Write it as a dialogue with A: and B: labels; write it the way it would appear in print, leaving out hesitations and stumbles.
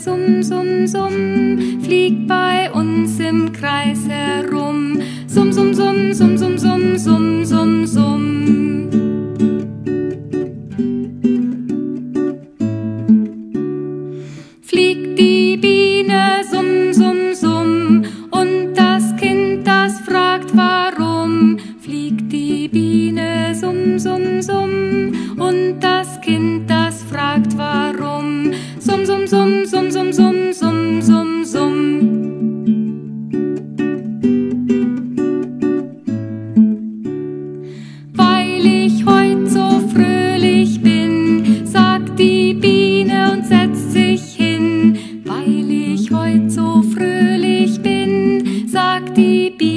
A: summ, summ, summ, fliegt bei uns im Kreis herum. Summ, summ, summ, summ, summ, summ, summ, summ, summ. Fliegt die Biene, summ, summ, summ, und das Kind, das fragt, warum. Fliegt die Biene, summ, summ, summ, und das Kind, das fragt, warum. Summ, summ, summ, summ, summ, summ, summ, summ, summ. Weil ich heut so fröhlich bin, sagt die Biene und setzt sich hin. Weil ich heut so fröhlich bin, sagt die Biene